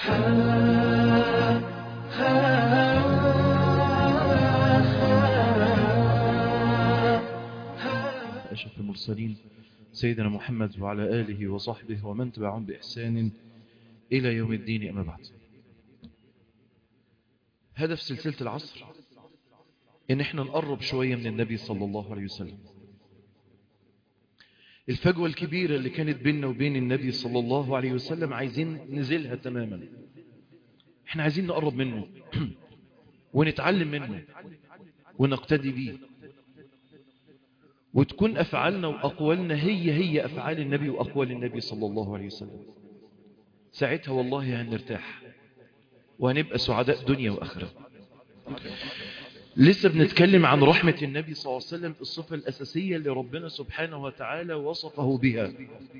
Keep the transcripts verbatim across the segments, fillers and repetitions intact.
أشرف المرسلين سيدنا محمد وعلى آله وصحبه ومن تبعهم بإحسان إلى يوم الدين. أما بعد، هدف سلسلة العصر إن احنا نقرب شوية من النبي صلى الله عليه وسلم. الفجوة الكبيرة اللي كانت بيننا وبين النبي صلى الله عليه وسلم عايزين نزلها تماما. احنا عايزين نقرب منه ونتعلم منه ونقتدي بيه، وتكون أفعالنا وأقوالنا هي هي أفعال النبي وأقوال النبي صلى الله عليه وسلم. ساعتها والله هنرتاح وهنبقى سعداء دنيا وآخرة. لسه بنتكلم عن رحمة النبي صلى الله عليه وسلم، الصفة الأساسية اللي ربنا سبحانه وتعالى وصفه بها: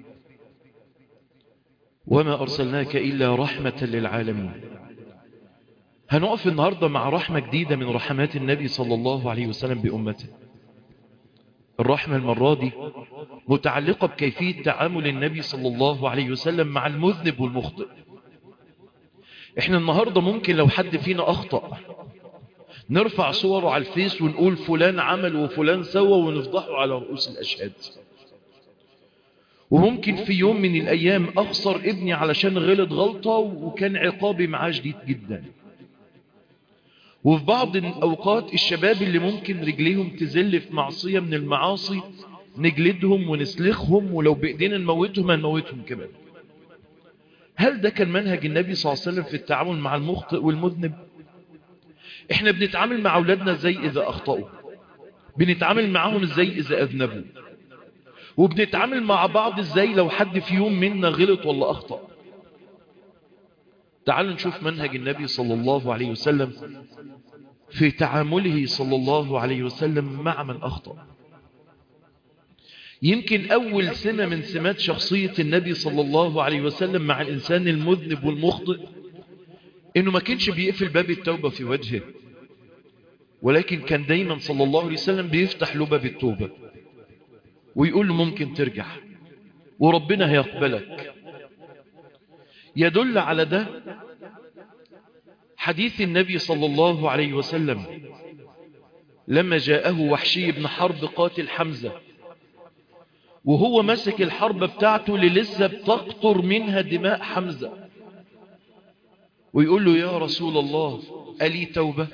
وما أرسلناك إلا رحمة للعالمين. هنقف النهاردة مع رحمة جديدة من رحمات النبي صلى الله عليه وسلم بأمته. الرحمة المرة دي متعلقة بكيفية تعامل النبي صلى الله عليه وسلم مع المذنب والمخطئ. احنا النهاردة ممكن لو حد فينا أخطأ نرفع صوره على الفيس ونقول فلان عمل وفلان سوى ونفضحه على رؤوس الأشهاد. وممكن في يوم من الأيام أخسر ابني علشان غلط غلطة وكان عقابي معاه شديد جدا. وفي بعض الأوقات الشباب اللي ممكن رجليهم تزل في معصية من المعاصي نجلدهم ونسلخهم، ولو بإيدينا نموتهم هنموتهم كمان. هل ده كان منهج النبي صلى الله عليه وسلم في التعامل مع المخطئ والمذنب؟ احنا بنتعامل مع أولادنا ازاي إذا أخطأوا؟ بنتعامل معهم ازاي إذا أذنبوا؟ وبنتعامل مع بعض ازاي لو حد في يوم منا غلط ولا أخطأ؟ تعالوا نشوف منهج النبي صلى الله عليه وسلم في تعامله صلى الله عليه وسلم مع من أخطأ. يمكن أول سمة من سمات شخصية النبي صلى الله عليه وسلم مع الإنسان المذنب والمخطئ إنه ما كانش بيقفل باب التوبة في وجهه، ولكن كان دايما صلى الله عليه وسلم بيفتح له باب التوبة ويقول له ممكن ترجع وربنا هيقبلك. يدل على ده حديث النبي صلى الله عليه وسلم لما جاءه وحشي بن حرب قاتل حمزة، وهو مسك الحرب بتاعته اللي لسه بتقطر منها دماء حمزة، ويقول له يا رسول الله ألي توبة؟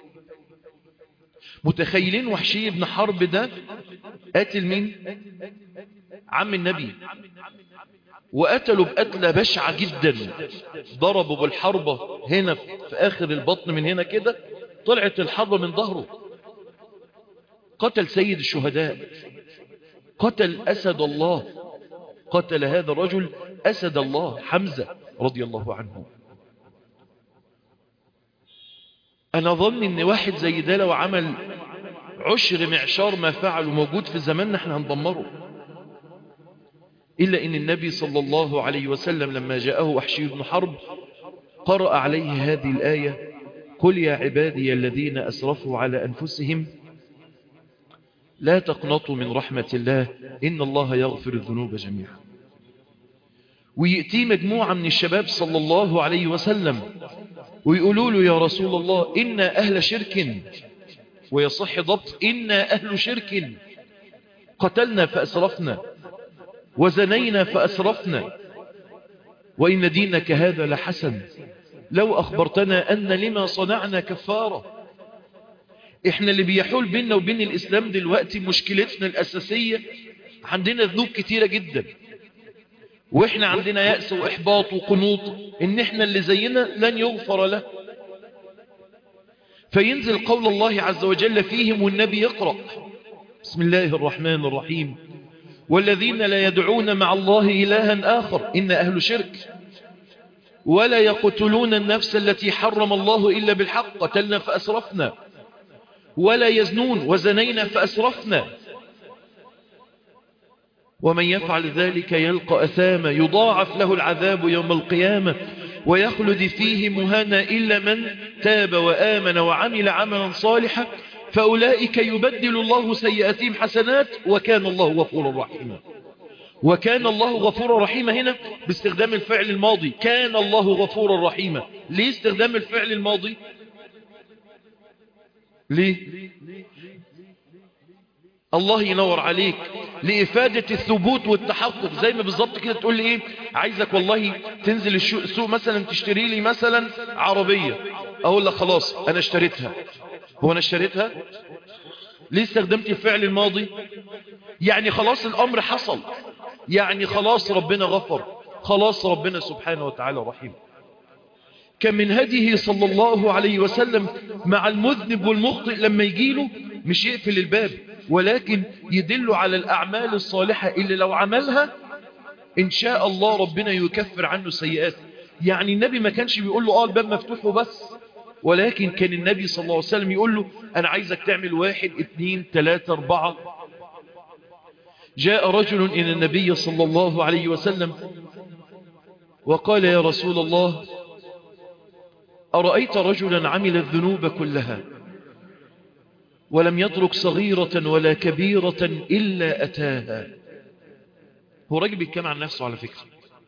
متخيلين وحشي بن حرب ده قاتل مين؟ عم النبي، وقتلوا بقتلة بشعة جدا. ضربوا بالحربة هنا في آخر البطن من هنا كده، طلعت الحربة من ظهره. قتل سيد الشهداء، قتل أسد الله، قتل هذا الرجل أسد الله حمزة رضي الله عنه. أنا ظن إن واحد زي ده لو عمل عشر معشار ما فعل موجود في زماننا احنا هندمره. إلا إن النبي صلى الله عليه وسلم لما جاءه وحشي بن حرب قرأ عليه هذه الآية: قل يا عبادي الذين أسرفوا على أنفسهم لا تقنطوا من رحمة الله إن الله يغفر الذنوب جميعا. ويأتي مجموعة من الشباب صلى الله عليه وسلم ويقولوا له يا رسول الله إنا أهل شرك، ويصح ضبط إنا أهل شرك، قتلنا فأسرفنا وزنينا فأسرفنا، وإن دينك هذا لحسن، لو أخبرتنا أن لما صنعنا كفارة. إحنا اللي بيحول بيننا وبين الإسلام دلوقتي مشكلتنا الأساسية عندنا ذنوب كتيرة جدا، وإحنا عندنا يأس وإحباط وقنوط إن إحنا اللي زينا لن يغفر له. فينزل قول الله عز وجل فيهم والنبي يقرأ: بسم الله الرحمن الرحيم والذين لا يدعون مع الله إلها آخر إن أهل شرك ولا يقتلون النفس التي حرم الله إلا بالحق قتلنا فأسرفنا ولا يزنون وزنينا فأسرفنا ومن يفعل ذلك يلقى أثاما يضاعف له العذاب يوم القيامة ويخلد فيه مهانا إلا من تاب وآمن وعمل عملا صالحا فأولئك يبدل الله سيئاتهم حسنات وكان الله غفورا رحيما. وكان الله غفورا رحيما هنا باستخدام الفعل الماضي، كان الله غفورا رحيما. ليه استخدام الفعل الماضي؟ ليه؟ الله ينور عليك، لإفادة الثبوت والتحقق. زي ما بالظبط كده تقول لي ايه، عايزك والله تنزل السوق مثلا تشتري لي مثلا عربية، اقول لك خلاص انا اشتريتها. هو انا اشتريتها؟ ليه استخدمت الفعل الماضي؟ يعني خلاص الامر حصل، يعني خلاص ربنا غفر، خلاص ربنا سبحانه وتعالى رحيم. كان من هديه صلى الله عليه وسلم مع المذنب والمخطئ لما يجيله مش يقفل الباب، ولكن يدل على الأعمال الصالحة اللي لو عملها إن شاء الله ربنا يكفر عنه سيئات. يعني النبي ما كانش بيقول له آه الباب مفتوح وبس، ولكن كان النبي صلى الله عليه وسلم يقول له أنا عايزك تعمل واحد اثنين ثلاثة أربعة. جاء رجل إلى النبي صلى الله عليه وسلم وقال يا رسول الله أرأيت رجلا عمل الذنوب كلها ولم يترك صغيرة ولا كبيرة إلا أتاها. هو راجل بيتكلم عن نفسه على فكرة،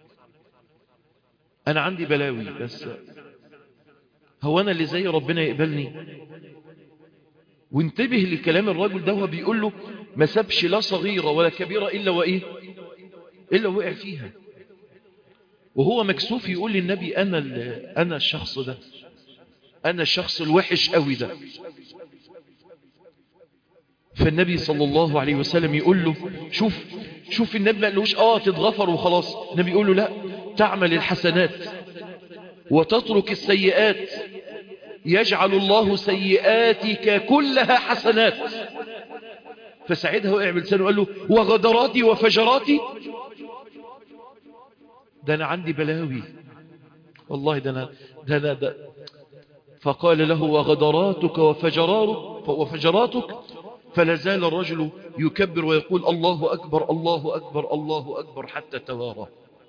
أنا عندي بلاوي بس هو أنا اللي زي ربنا يقبلني؟ وانتبه لكلام الرجل ده، هو بيقول له ما سابش لا صغيرة ولا كبيرة إلا وإيه، إلا وقع فيها. وهو مكسوف يقول للنبي أنا, أنا الشخص ده، أنا الشخص الوحش قوي ده. فالنبي صلى الله عليه وسلم يقول له شوف شوف النبي ما قالوش آه تتغفر وخلاص، النبي يقول له لا، تعمل الحسنات وتترك السيئات يجعل الله سيئاتك كلها حسنات. فساعدها وقع بلسانه وقال له وغدراتي وفجراتي، ده أنا عندي بلاوي والله، ده أنا ده أنا ده. فقال له وغدراتك وفجرارك وفجراتك، فلازال الرجل يكبر ويقول الله أكبر الله أكبر الله أكبر حتى توارى.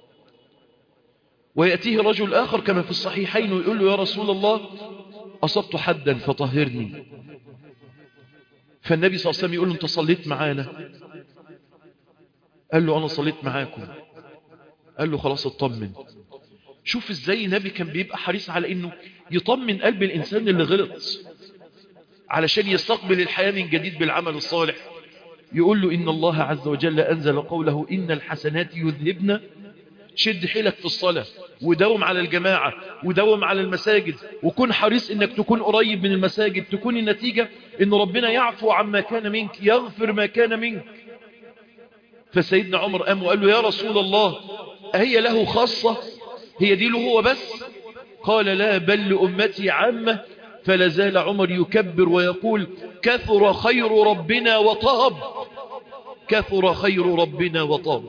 ويأتيه رجل آخر كما في الصحيحين ويقول له يا رسول الله أصبت حدا فطهرني. فالنبي صلى الله عليه وسلم يقول له أنت صليت معانا؟ قال له أنا صليت معاكم. قال له خلاص اطمن. شوف ازاي النبي كان بيبقى حريص على انه يطمن قلب الانسان اللي غلط علشان يستقبل الحياة من جديد بالعمل الصالح. يقول له إن الله عز وجل أنزل قوله إن الحسنات يذهبن. شد حيلك في الصلاة ودوم على الجماعة ودوم على المساجد، وكن حريص انك تكون قريب من المساجد. تكون النتيجة ان ربنا يعفو عما كان منك، يغفر ما كان منك. فسيدنا عمر قام وقال له يا رسول الله أهي له خاصة، هي دي له هو بس؟ قال لا بل لأمتي عامة. فلازال عمر يكبر ويقول كثر خير ربنا وطهب، كثر خير ربنا وطهب.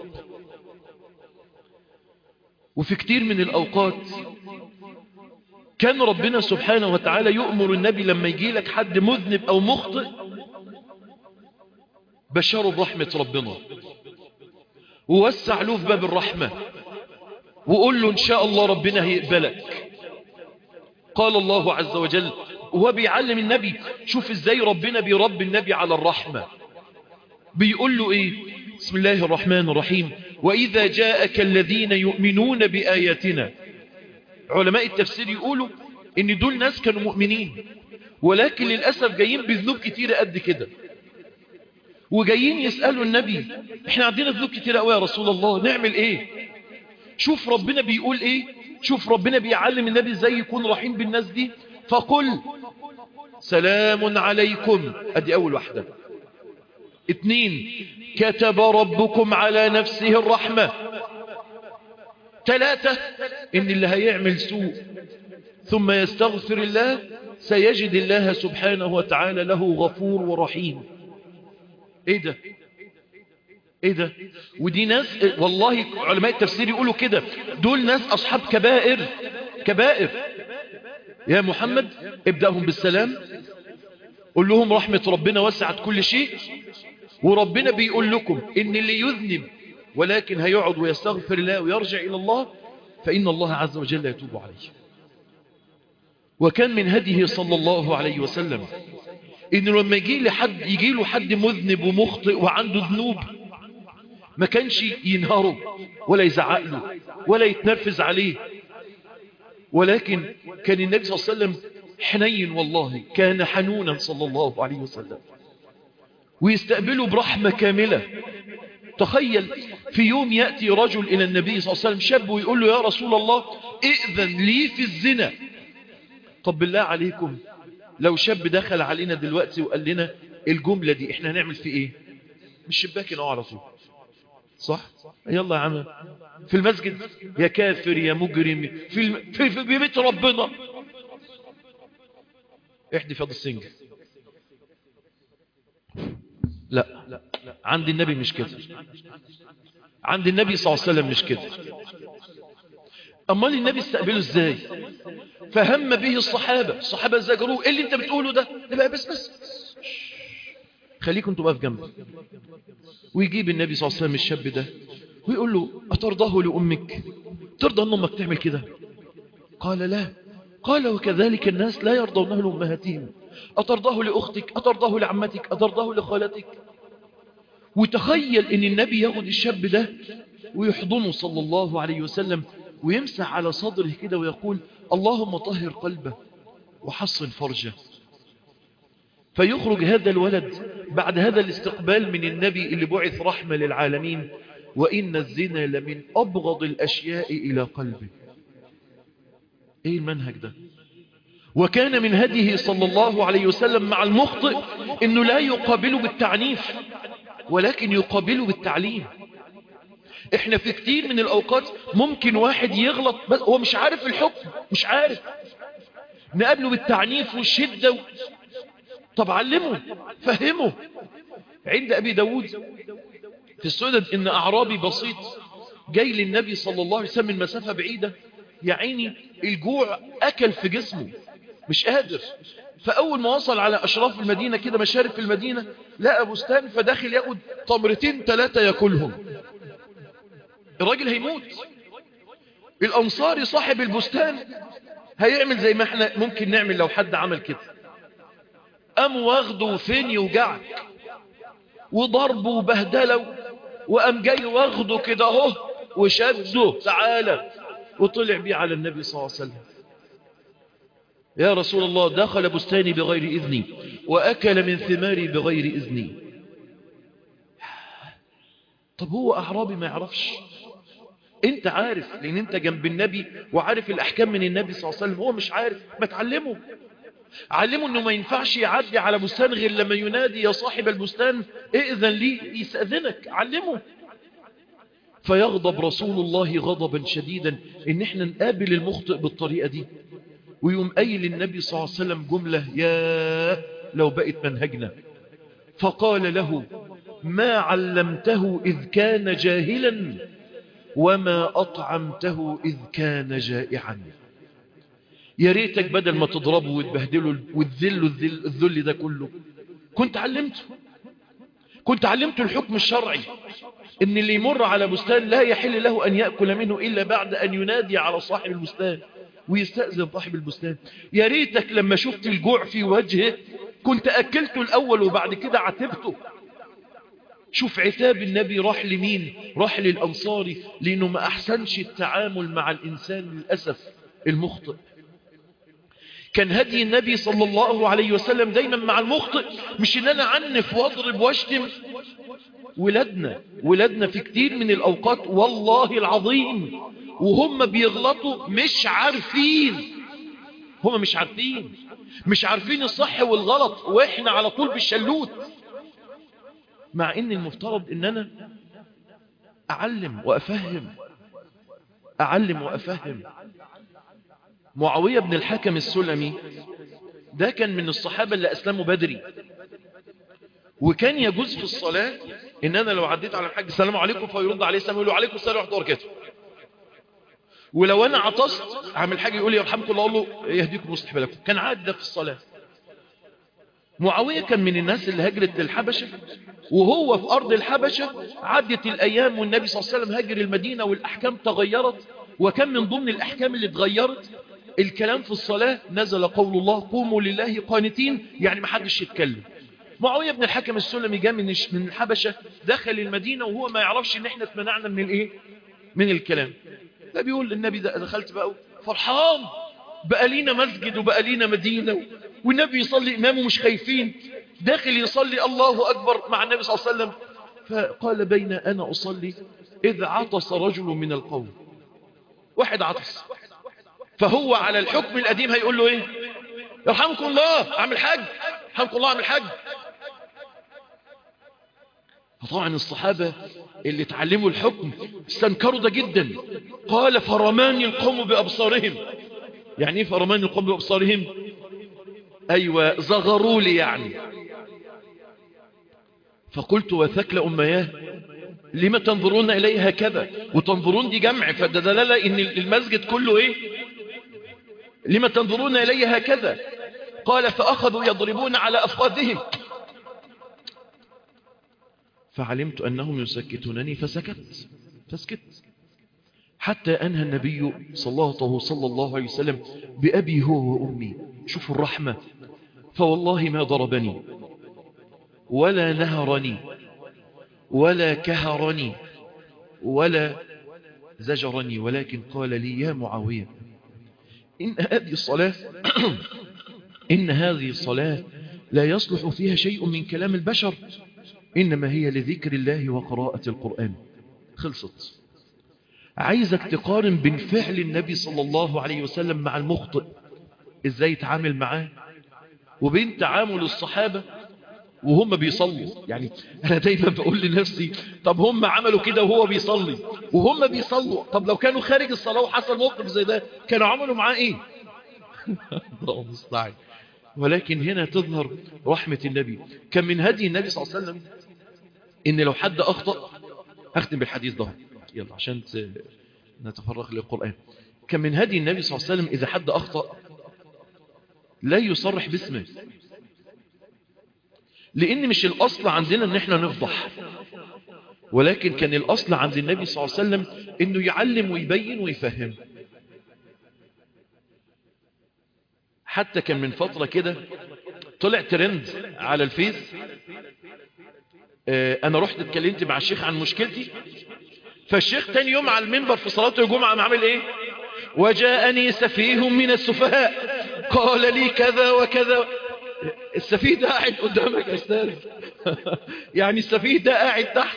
وفي كتير من الأوقات كان ربنا سبحانه وتعالى يؤمر النبي لما يجي لك حد مذنب أو مخطئ بشره برحمة ربنا، ووسع له في باب الرحمة، وقول له إن شاء الله ربنا هيقبلك. قال الله عز وجل وهو بيعلم النبي، شوف ازاي ربنا بيربي النبي على الرحمة. بيقول له ايه؟ بسم الله الرحمن الرحيم وإذا جاءك الذين يؤمنون بآياتنا. علماء التفسير يقولوا ان دول ناس كانوا مؤمنين، ولكن للأسف جايين بذنوب كتيرة قد كده، وجايين يسألوا النبي احنا عندنا ذنوب كتيرة قوي يا رسول الله نعمل ايه؟ شوف ربنا بيقول ايه، شوف ربنا بيعلم النبي ازاي يكون رحيم بالناس دي. فقل سلام عليكم، ادي اول واحدة. اتنين كتب ربكم على نفسه الرحمة. ثلاثة ان اللي هيعمل سوء ثم يستغفر الله سيجد الله سبحانه وتعالى له غفور ورحيم. ايه ده ايه ده؟ ودي ناس والله علماء التفسير يقولوا كده، دول ناس اصحاب كبائر كبائر. يا محمد ابدأهم بالسلام، قل لهم رحمة ربنا وسعت كل شيء، وربنا بيقول لكم ان اللي يذنب ولكن هيقعد ويستغفر الله ويرجع الى الله فإن الله عز وجل يتوب عليه. وكان من هديه صلى الله عليه وسلم إنه لما يجي لحد يجي له حد مذنب ومخطئ وعنده ذنوب ما كانش ينهره ولا يزعق له ولا يتنرفز عليه، ولكن كان النبي صلى الله عليه وسلم حنين، والله كان حنونا صلى الله عليه وسلم، ويستقبله برحمة كاملة. تخيل في يوم يأتي رجل إلى النبي صلى الله عليه وسلم شاب ويقول له يا رسول الله ائذن لي في الزنا. طب بالله عليكم لو شاب دخل علينا دلوقتي وقال لنا الجملة دي احنا هنعمل في ايه؟ مش شباك نقع على طول، صح؟ يلا يا عم في المسجد يا كافر يا مجرم في, الم... في, في بيت ربنا احدي فاض السنجل. لا، عند النبي مش كده، عند النبي صلى الله عليه وسلم مش كده. امال النبي استقبله ازاي؟ فهم به الصحابة، الصحابة زجروه ايه اللي انت بتقوله ده؟ لا بس بس خليكم انتوا بقى في جنبي. ويجيب النبي صلى الله عليه وسلم الشاب ده ويقول له أترضاه لأمك؟ ترضى أن أمك تعمل كده؟ قال لا. قال وكذلك الناس لا يرضونه لأمهاتهم. أترضاه لأختك؟ أترضاه لعمتك؟ أترضاه لخالتك؟ وتخيل أن النبي ياخد الشاب ده ويحضنه صلى الله عليه وسلم ويمسح على صدره كده ويقول اللهم طهر قلبه وحصن فرجه. فيخرج هذا الولد بعد هذا الاستقبال من النبي اللي بعث رحمة للعالمين وإن الزنا لمن أبغض الأشياء إلى قلبه. إيه المنهج ده؟ وكان من هديه صلى الله عليه وسلم مع المخطئ إنه لا يقابله بالتعنيف ولكن يقابله بالتعليم. إحنا في كتير من الأوقات ممكن واحد يغلط بس هو مش عارف الحكم، مش عارف، نقابله بالتعنيف والشدة و... طب علمه فهمه. عند أبي داود في السنن إن أعرابي بسيط جاي للنبي صلى الله عليه وسلم من مسافة بعيدة، يا عيني الجوع أكل في جسمه مش قادر، فأول ما وصل على أشراف المدينة كده مشارف في المدينة لقى بستان فداخل يأخذ تمرتين ثلاثة يأكلهم. الراجل هيموت. الأنصاري صاحب البستان هيعمل زي ما احنا ممكن نعمل لو حد عمل كده، قام واخده فين يوجعك وضربه وبهدله، وقام جاي واخده كده اهو وشده تعالى وطلع بيه على النبي صلى الله عليه وسلم. يا رسول الله دخل بستاني بغير إذني وأكل من ثماري بغير إذني. طب هو أعرابي ما يعرفش؟ انت عارف لان انت جنب النبي وعارف الأحكام من النبي صلى الله عليه وسلم، هو مش عارف، ما تعلمه، علمه انه ما ينفعش يعدي على بستان غير لما ينادي يا صاحب البستان ائذن لي يستأذنك، علمه. فيغضب رسول الله غضبا شديدا ان احنا نقابل المخطئ بالطريقة دي، ويوم قايل النبي صلى الله عليه وسلم جملة يا لو بقت منهجنا، فقال له ما علمته إذ كان جاهلا وما أطعمته إذ كان جائعا. يا ريتك بدل ما تضربه وتبهدله وتذله الذل, الذل ده كله كنت علمته، كنت علمته الحكم الشرعي ان اللي يمر على بستان لا يحل له ان يأكل منه الا بعد ان ينادي على صاحب البستان ويستأذن صاحب البستان. يا ريتك لما شفت الجوع في وجهه كنت أكلته الأول وبعد كده عاتبته. شوف عتاب النبي راح لمين؟ راح للأنصاري لأنه ما أحسنش التعامل مع الإنسان للأسف المخطئ. كان هدي النبي صلى الله عليه وسلم دايما مع المخطئ مش ان انا عنف واضرب واشتم. ولادنا ولادنا في كتير من الأوقات والله العظيم وهم بيغلطوا مش عارفين، هم مش عارفين مش عارفين الصح والغلط، واحنا على طول بالشلوت، مع ان المفترض ان انا اعلم وافهم اعلم وافهم. معاوية بن الحكم السلمي ده كان من الصحابة اللي اسلموا بدري، وكان يجوز في الصلاة ان انا لو عديت على الحاج السلام عليكم فيرد عليه السلام يقول له عليكم السلام ورحمة الله وبركاته، ولو انا عطست عامل حاجة يقول لي يرحمكم الله اقول له يهديكم ويصلح بالكم. كان عادي ده في الصلاة. معاوية كان من الناس اللي هجرت للحبشة، وهو في أرض الحبشة عدت الأيام والنبي صلى الله عليه وسلم هاجر المدينة والأحكام تغيرت، وكان من ضمن الأحكام اللي اتغيرت الكلام في الصلاة. نزل قول الله قوموا لله قانتين، يعني ما حدش يتكلم، معاوية بن الحكم السلمي جاء من من الحبشة، دخل المدينة وهو ما يعرفش ان احنا اتمنعنا من الايه، من الكلام. ده بيقول للنبي ده دخلت بقى فرحان، بقى لينا مسجد وبقى لينا مدينة، والنبي يصلي إمامه مش خايفين، داخل يصلي الله أكبر مع النبي صلى الله عليه وسلم. فقال بين أنا أصلي إذ عطس رجل من القوم، واحد عطس، فهو على الحكم القديم هيقول له إيه؟ يرحمكم الله أعمل حج، يرحمكم الله أعمل حج. فطبعا الصحابة اللي تعلموا الحكم استنكروا ده جدا. قال فرماني القوم بأبصارهم. يعني ايه فرماني القوم بأبصارهم؟ أيوة زغروا لي يعني. فقلت وثكل أمياه لما تنظرون إليه هكذا؟ وتنظرون دي جمع، فدلالة إن المسجد كله إيه؟ لما تنظرون إليه هكذا؟ قال فأخذوا يضربون على أفخاذهم، فعلمت أنهم يسكتونني فسكت فسكت حتى أنهى النبي صلاته صلى الله عليه وسلم بأبي هو وأمي. شوفوا الرحمة، فوالله ما ضربني ولا نهرني ولا كهرني ولا زجرني، ولكن قال لي يا معاوية إن هذه الصلاة إن هذه الصلاة لا يصلح فيها شيء من كلام البشر، إنما هي لذكر الله وقراءة القرآن. خلصت. عايزك تقارن بين فعل النبي صلى الله عليه وسلم مع المخطئ إزاي يتعامل معاه، وبين تعامل الصحابة وهم بيصلوا. يعني أنا دايما بقول لنفسي طب هم عملوا كده وهو بيصلي وهم بيصلوا، طب لو كانوا خارج الصلاة وحصل موقف زي ده كانوا عملوا معاه إيه؟ الله المستعان. ولكن هنا تظهر رحمة النبي. كان من هدي النبي صلى الله عليه وسلم إن لو حد أخطأ، أختم بالحديث ده يلا عشان نتفرغ للقرآن. كان من هدي النبي صلى الله عليه وسلم إذا حد أخطأ لا يصرح باسمه، لأن مش الأصل عندنا أن احنا نفضح، ولكن كان الأصل عند النبي صلى الله عليه وسلم أنه يعلم ويبين ويفهم. حتى كان من فترة كده طلع ترند على الفيس، اه أنا رحت اتكلمت مع الشيخ عن مشكلتي، فالشيخ تاني يوم على المنبر في صلاة الجمعة معمل ايه؟ وجاءني سفيه من السفهاء قال لي كذا وكذا. السفيه ده قاعد قدامك يا أستاذ يعني السفيه ده قاعد تحت.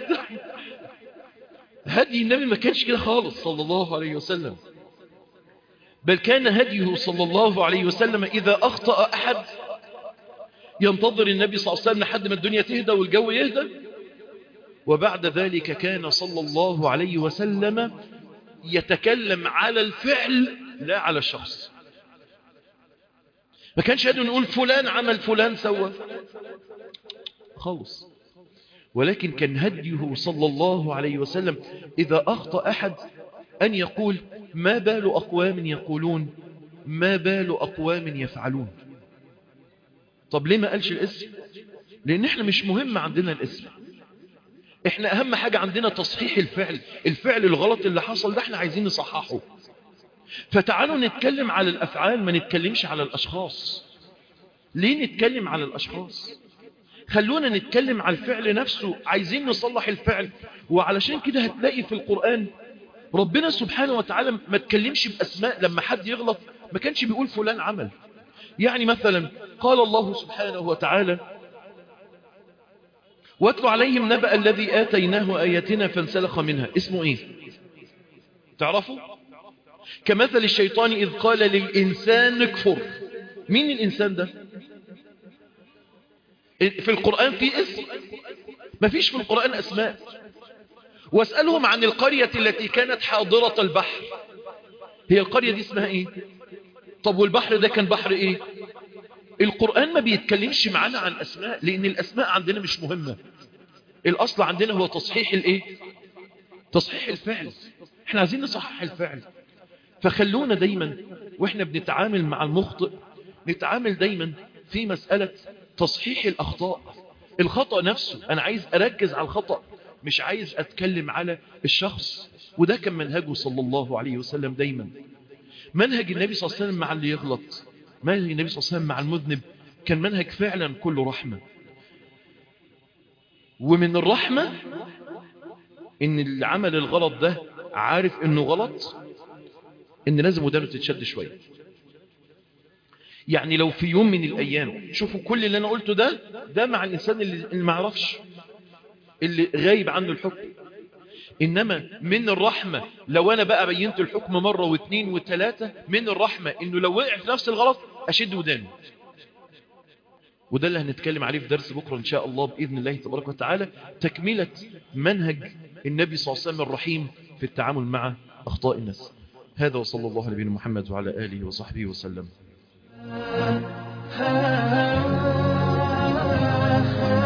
هدي النبي ما كانش كده خالص صلى الله عليه وسلم، بل كان هديه صلى الله عليه وسلم إذا أخطأ أحد ينتظر النبي صلى الله عليه وسلم لحد ما الدنيا تهدى والجو يهدى، وبعد ذلك كان صلى الله عليه وسلم يتكلم على الفعل لا على الشخص. ما كانش قادر نقول فلان عمل فلان سوى خالص، ولكن كان هديه صلى الله عليه وسلم إذا أخطأ أحد أن يقول ما بال أقوام يقولون ما بال أقوام يفعلون. طب ليه ما قالش الاسم؟ لأن احنا مش مهم عندنا الاسم، احنا أهم حاجة عندنا تصحيح الفعل. الفعل الغلط اللي حصل ده احنا عايزين نصححه. فتعالوا نتكلم على الأفعال، ما نتكلمش على الأشخاص. ليه نتكلم على الأشخاص؟ خلونا نتكلم على الفعل نفسه، عايزين نصلح الفعل. وعلشان كده هتلاقي في القرآن ربنا سبحانه وتعالى ما تكلمش بأسماء. لما حد يغلط ما كانش بيقول فلان عمل. يعني مثلا قال الله سبحانه وتعالى واتل عليهم نبأ الذي آتيناه آياتنا فانسلخ منها. اسمه ايه؟ تعرفوا؟ كمثل الشيطان إذ قال للإنسان اكفر. مين الإنسان ده؟ في القرآن في اسم؟ ما فيش في القرآن أسماء. واسألهم عن القرية التي كانت حاضرة البحر. هي القرية دي اسمها ايه؟ طب والبحر ده كان بحر ايه؟ القرآن ما بيتكلمش معانا عن أسماء، لأن الأسماء عندنا مش مهمة. الأصل عندنا هو تصحيح الايه؟ تصحيح الفعل. احنا عايزين نصحح الفعل. فخلونا دايما واحنا بنتعامل مع المخطئ نتعامل دايما في مسألة تصحيح الأخطاء. الخطأ نفسه أنا عايز أركز على الخطأ، مش عايز أتكلم على الشخص. وده كان منهجه صلى الله عليه وسلم دايما. منهج النبي صلى الله عليه وسلم مع اللي يغلط، منهج النبي صلى الله عليه وسلم مع المذنب كان منهج فعلا كله رحمة. ومن الرحمة ان العمل الغلط ده عارف انه غلط، ان لازم ودانه تتشد شوية. يعني لو في يوم من الايام، شوفوا كل اللي انا قلته ده ده مع الانسان اللي ما يعرفش، اللي غايب عنه الحكم. انما من الرحمة لو انا بقى بينت الحكم مرة واثنين وثلاثة، من الرحمة انه لو وقع في نفس الغلط اشد ودانه. وده اللي هنتكلم عليه في درس بكرة إن شاء الله بإذن الله تبارك وتعالى، تكملة منهج النبي صلى الله عليه وسلم الرحيم في التعامل مع أخطاء الناس. هذا وصلى الله على نبينا محمد وعلى آله وصحبه وسلم.